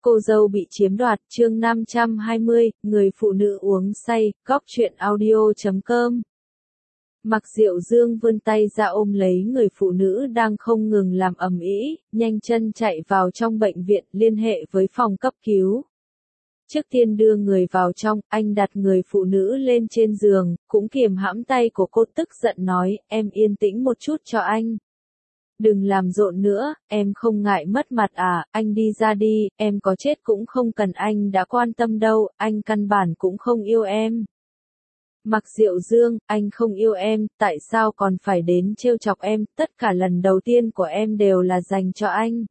Cô dâu bị chiếm đoạt, chương 520, người phụ nữ uống say, góc truyện audio.com. Mạc Diệu Dương vươn tay ra ôm lấy người phụ nữ đang không ngừng làm ầm ĩ, nhanh chân chạy vào trong bệnh viện, liên hệ với phòng cấp cứu. Trước tiên đưa người vào trong, anh đặt người phụ nữ lên trên giường, cũng kiềm hãm tay của cô, tức giận nói, em yên tĩnh một chút cho anh. Đừng làm rộn nữa, em không ngại mất mặt à, anh đi ra đi, em có chết cũng không cần anh đã quan tâm đâu, anh căn bản cũng không yêu em. Mạc Diệu Dương, anh không yêu em, tại sao còn phải đến trêu chọc em, tất cả lần đầu tiên của em đều là dành cho anh.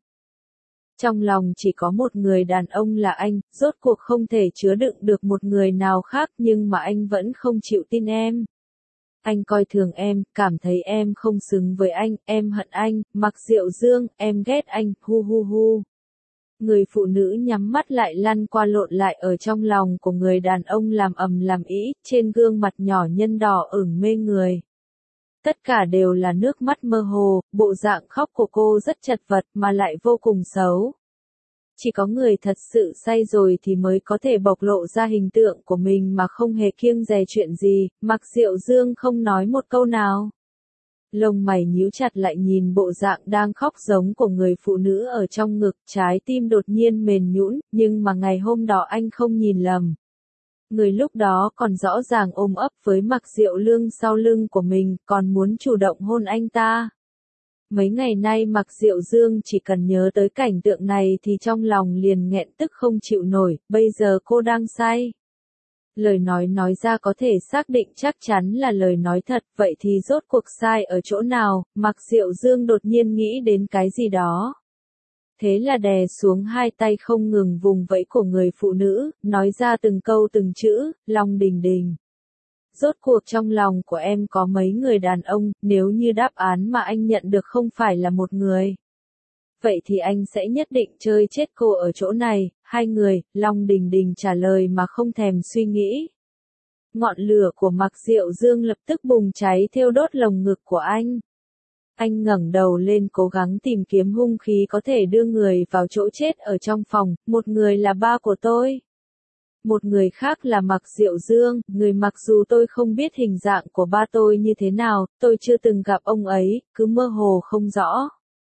Trong lòng chỉ có một người đàn ông là anh, rốt cuộc không thể chứa đựng được một người nào khác, nhưng mà anh vẫn không chịu tin em. Anh coi thường em, cảm thấy em không xứng với anh, em hận anh, Mạc Diệu Dương, em ghét anh, hu hu hu. Người phụ nữ nhắm mắt lại lăn qua lộn lại ở trong lòng của người đàn ông làm ầm làm ĩ, trên gương mặt nhỏ nhân đỏ ửng mê người. Tất cả đều là nước mắt mơ hồ, bộ dạng khóc của cô rất chật vật mà lại vô cùng xấu. Chỉ có người thật sự say rồi thì mới có thể bộc lộ ra hình tượng của mình mà không hề kiêng dè chuyện gì, Mạc Diệu Dương không nói một câu nào. Lông mày nhíu chặt lại nhìn bộ dạng đang khóc giống của người phụ nữ ở trong ngực, trái tim đột nhiên mềm nhũn, nhưng mà ngày hôm đó anh không nhìn lầm. Người lúc đó còn rõ ràng ôm ấp với Mạc Diệu Lương sau lưng của mình, còn muốn chủ động hôn anh ta. Mấy ngày nay Mạc Diệu Dương chỉ cần nhớ tới cảnh tượng này thì trong lòng liền nghẹn tức không chịu nổi, bây giờ cô đang say. Lời nói ra có thể xác định chắc chắn là lời nói thật, vậy thì rốt cuộc sai ở chỗ nào, Mạc Diệu Dương đột nhiên nghĩ đến cái gì đó. Thế là đè xuống hai tay không ngừng vùng vẫy của người phụ nữ, nói ra từng câu từng chữ, Long Đình Đình. Rốt cuộc trong lòng của em có mấy người đàn ông, nếu như đáp án mà anh nhận được không phải là một người. Vậy thì anh sẽ nhất định chơi chết cô ở chỗ này, hai người, Long Đình Đình trả lời mà không thèm suy nghĩ. Ngọn lửa của Mạc Diệu Dương lập tức bùng cháy thiêu đốt lồng ngực của anh. Anh ngẩng đầu lên cố gắng tìm kiếm hung khí có thể đưa người vào chỗ chết ở trong phòng, một người là ba của tôi. Một người khác là Mạc Diệu Dương, người mặc dù tôi không biết hình dạng của ba tôi như thế nào, tôi chưa từng gặp ông ấy, cứ mơ hồ không rõ.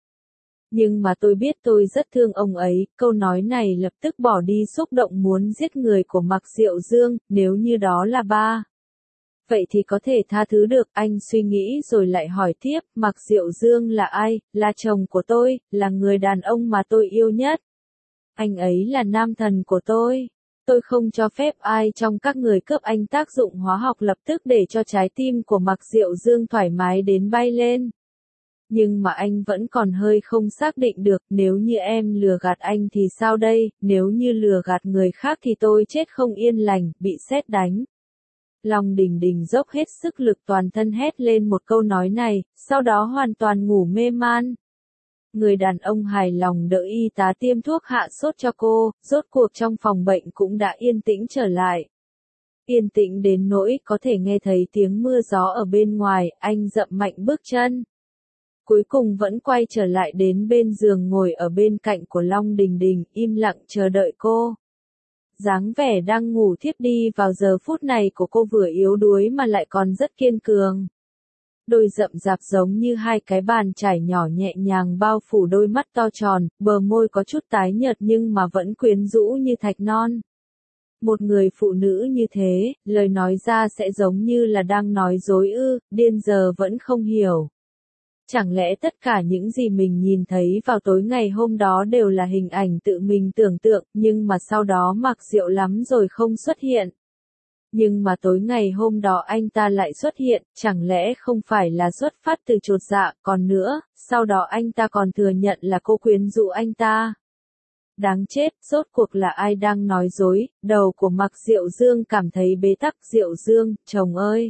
Nhưng mà tôi biết tôi rất thương ông ấy, câu nói này lập tức bỏ đi xúc động muốn giết người của Mạc Diệu Dương, nếu như đó là ba. Vậy thì có thể tha thứ được, anh suy nghĩ rồi lại hỏi tiếp, Mạc Diệu Dương là ai, là chồng của tôi, là người đàn ông mà tôi yêu nhất. Anh ấy là nam thần của tôi. Tôi không cho phép ai trong các người cướp anh tác dụng hóa học lập tức để cho trái tim của Mạc Diệu Dương thoải mái đến bay lên. Nhưng mà anh vẫn còn hơi không xác định được, nếu như em lừa gạt anh thì sao đây, nếu như lừa gạt người khác thì tôi chết không yên lành, bị sét đánh. Long Đình Đình dốc hết sức lực toàn thân hét lên một câu nói này, sau đó hoàn toàn ngủ mê man. Người đàn ông hài lòng đỡ y tá tiêm thuốc hạ sốt cho cô, rốt cuộc trong phòng bệnh cũng đã yên tĩnh trở lại. Yên tĩnh đến nỗi có thể nghe thấy tiếng mưa gió ở bên ngoài, anh dậm mạnh bước chân. Cuối cùng vẫn quay trở lại đến bên giường ngồi ở bên cạnh của Long Đình Đình, im lặng chờ đợi cô. Dáng vẻ đang ngủ thiếp đi vào giờ phút này của cô vừa yếu đuối mà lại còn rất kiên cường. Đôi rậm rạp giống như hai cái bàn chải nhỏ nhẹ nhàng bao phủ đôi mắt to tròn, bờ môi có chút tái nhợt nhưng mà vẫn quyến rũ như thạch non. Một người phụ nữ như thế, lời nói ra sẽ giống như là đang nói dối ư, điên giờ vẫn không hiểu. Chẳng lẽ tất cả những gì mình nhìn thấy vào tối ngày hôm đó đều là hình ảnh tự mình tưởng tượng, nhưng mà sau đó Mạc Diệu lắm rồi không xuất hiện. Nhưng mà tối ngày hôm đó anh ta lại xuất hiện, chẳng lẽ không phải là xuất phát từ chột dạ, còn nữa, sau đó anh ta còn thừa nhận là cô quyến rũ anh ta. Đáng chết, rốt cuộc là ai đang nói dối, đầu của Mạc Diệu Dương cảm thấy bế tắc. Diệu Dương, chồng ơi!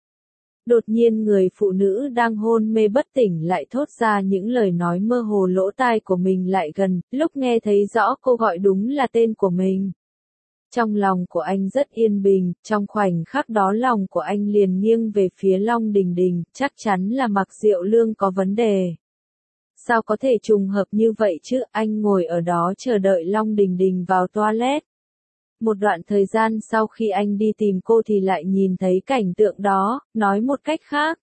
Đột nhiên người phụ nữ đang hôn mê bất tỉnh lại thốt ra những lời nói mơ hồ, lỗ tai của mình lại gần, lúc nghe thấy rõ cô gọi đúng là tên của mình. Trong lòng của anh rất yên bình, trong khoảnh khắc đó lòng của anh liền nghiêng về phía Long Đình Đình, chắc chắn là Mạc Diệu Lương có vấn đề. Sao có thể trùng hợp như vậy chứ, anh ngồi ở đó chờ đợi Long Đình Đình vào toilet. Một đoạn thời gian sau khi anh đi tìm cô thì lại nhìn thấy cảnh tượng đó, nói một cách khác.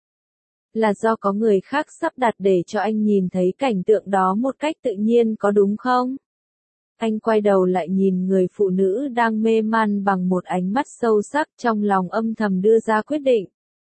Là do có người khác sắp đặt để cho anh nhìn thấy cảnh tượng đó một cách tự nhiên có đúng không? Anh quay đầu lại nhìn người phụ nữ đang mê man bằng một ánh mắt sâu sắc, trong lòng âm thầm đưa ra quyết định.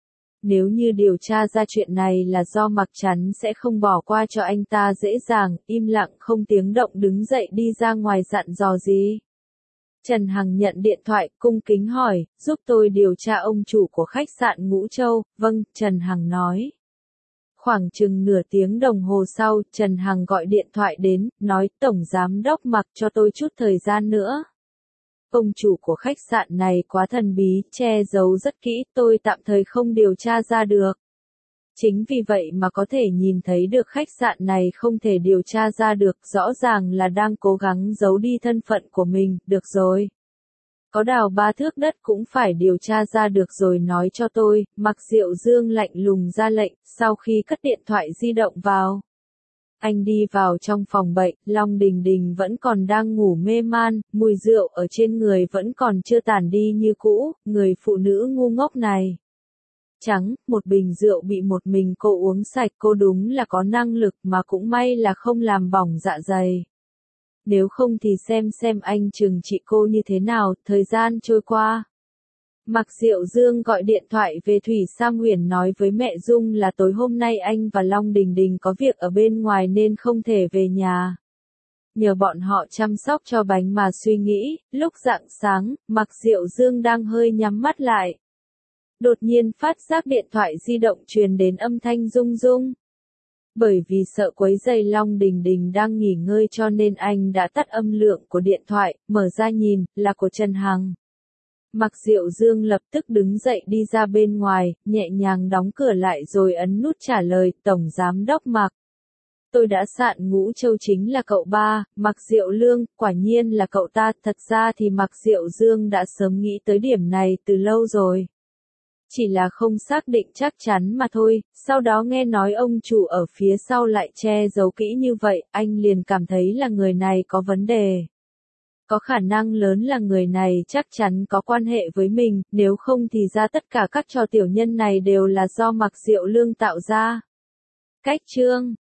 Nếu như điều tra ra chuyện này là do Mặc Chắn sẽ không bỏ qua cho anh ta dễ dàng, im lặng không tiếng động đứng dậy đi ra ngoài dặn dò gì. Trần Hằng nhận điện thoại, cung kính hỏi, giúp tôi điều tra ông chủ của khách sạn Ngũ Châu. Vâng, Trần Hằng nói. Khoảng chừng nửa tiếng đồng hồ sau, Trần Hằng gọi điện thoại đến, nói Tổng Giám Đốc Mặc cho tôi chút thời gian nữa. Ông chủ của khách sạn này quá thần bí, che giấu rất kỹ, tôi tạm thời không điều tra ra được. Chính vì vậy mà có thể nhìn thấy được khách sạn này không thể điều tra ra được, rõ ràng là đang cố gắng giấu đi thân phận của mình, được rồi. Có đào 3 thước đất cũng phải điều tra ra được rồi nói cho tôi, Mạc Diệu Dương lạnh lùng ra lệnh, sau khi cất điện thoại di động vào. Anh đi vào trong phòng bệnh, Long Đình Đình vẫn còn đang ngủ mê man, mùi rượu ở trên người vẫn còn chưa tàn đi như cũ, người phụ nữ ngu ngốc này. Trắng, một bình rượu bị một mình cô uống sạch, cô đúng là có năng lực mà cũng may là không làm bỏng dạ dày. Nếu không thì xem anh trừng trị cô như thế nào, thời gian trôi qua. Mạc Diệu Dương gọi điện thoại về Thủy Sam Huyền nói với mẹ Dung là tối hôm nay anh và Long Đình Đình có việc ở bên ngoài nên không thể về nhà. Nhờ bọn họ chăm sóc cho bánh mà suy nghĩ, lúc rạng sáng, Mạc Diệu Dương đang hơi nhắm mắt lại. Đột nhiên phát giác điện thoại di động truyền đến âm thanh rung rung. Bởi vì sợ quấy rầy Long Đình Đình đang nghỉ ngơi cho nên anh đã tắt âm lượng của điện thoại, mở ra nhìn, là của Trần Hằng. Mạc Diệu Dương lập tức đứng dậy đi ra bên ngoài, nhẹ nhàng đóng cửa lại rồi ấn nút trả lời, Tổng Giám Đốc Mạc. Tôi đã sạn Ngũ Châu chính là cậu ba, Mạc Diệu Lương, quả nhiên là cậu ta, thật ra thì Mạc Diệu Dương đã sớm nghĩ tới điểm này từ lâu rồi. Chỉ là không xác định chắc chắn mà thôi, sau đó nghe nói ông chủ ở phía sau lại che giấu kỹ như vậy, anh liền cảm thấy là người này có vấn đề. Có khả năng lớn là người này chắc chắn có quan hệ với mình, nếu không thì ra tất cả các trò tiểu nhân này đều là do Mạc Diệu Lương tạo ra. Cách chương